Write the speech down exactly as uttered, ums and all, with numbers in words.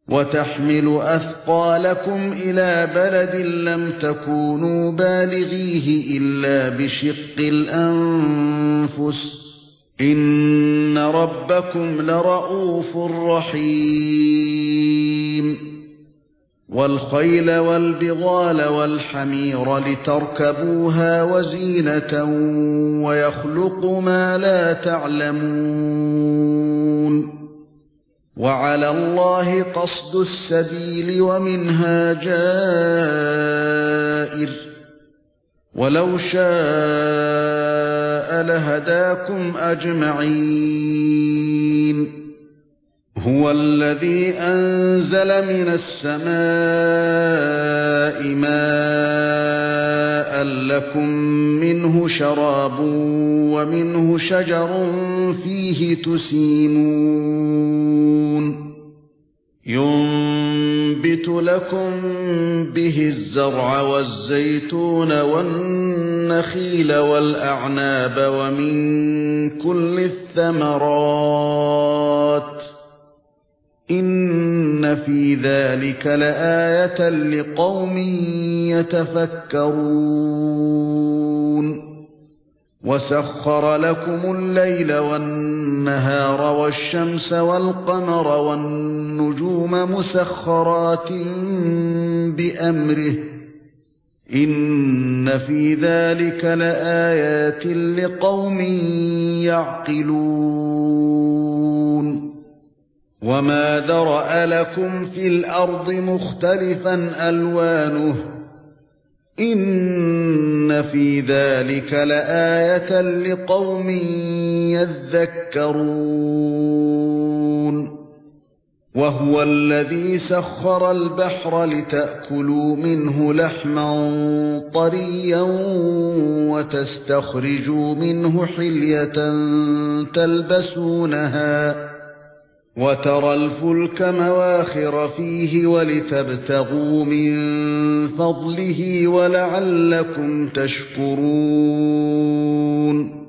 وَتَحْمِلُ أَثْقَالَكُمْ إِلَى بَلَدٍ لَّمْ تَكُونُوا بَالِغِيهِ إِلَّا بِشِقِّ الْأَنفُسِ إِنَّ رَبَّكُمْ لَرَءُوفٌ رَحِيمٌ وَالْخَيْلَ وَالْبِغَالَ وَالْحَمِيرَ لِتَرْكَبُوهَا وَزِينَةً وَيَخْلُقُ مَا لَا تَعْلَمُونَ وَعَلَى اللَّهِ قَصْدُ السَّبِيلِ وَمِنْهَا جَائِرٌ وَلَوْ شَاءَ لَهَدَاكُمْ أَجْمَعِينَ هُوَ الَّذِي أَنزَلَ مِنَ السَّمَاءِ مَاءً لَّكُم مِّنْهُ شَرَابٌ وَمِنْهُ شَجَرٌ فِيهِ تُسِيمُونَ يُنبِتُ لَكُم بِهِ الزَّرْعَ وَالزَّيْتُونَ وَالنَّخِيلَ وَالْأَعْنَابَ وَمِن كُلِّ الثَّمَرَاتِ إِنَّ فِي ذَلِكَ لَآيَةً لِقَوْمٍ يَتَفَكَّرُونَ وَسَخَّرَ لَكُمُ اللَّيْلَ وَالنَّهَارَ وَالشَّمْسَ وَالْقَمَرَ وَالنُّجُومَ مُسَخَّرَاتٍ بِأَمْرِهِ إِنَّ فِي ذَلِكَ لَآيَاتٍ لِقَوْمٍ يَعْقِلُونَ وَمَا ذَرَأَ لَكُمْ فِي الْأَرْضِ مُخْتَلِفًا أَلْوَانُهُ إِنَّ فِي ذَلِكَ لَآيَةً لِقَوْمٍ يَذَّكَّرُونَ وَهُوَ الَّذِي سَخَّرَ الْبَحْرَ لِتَأْكُلُوا مِنْهُ لَحْمًا طَرِيًّا وَتَسْتَخْرِجُوا مِنْهُ حِلْيَةً تَلْبَسُونَهَا وَتَرَى الْفُلْكَ مَوَاخِرَ فِيهِ وَلِتَبْتَغُوا مِنْ فَضْلِهِ وَلَعَلَّكُمْ تَشْكُرُونَ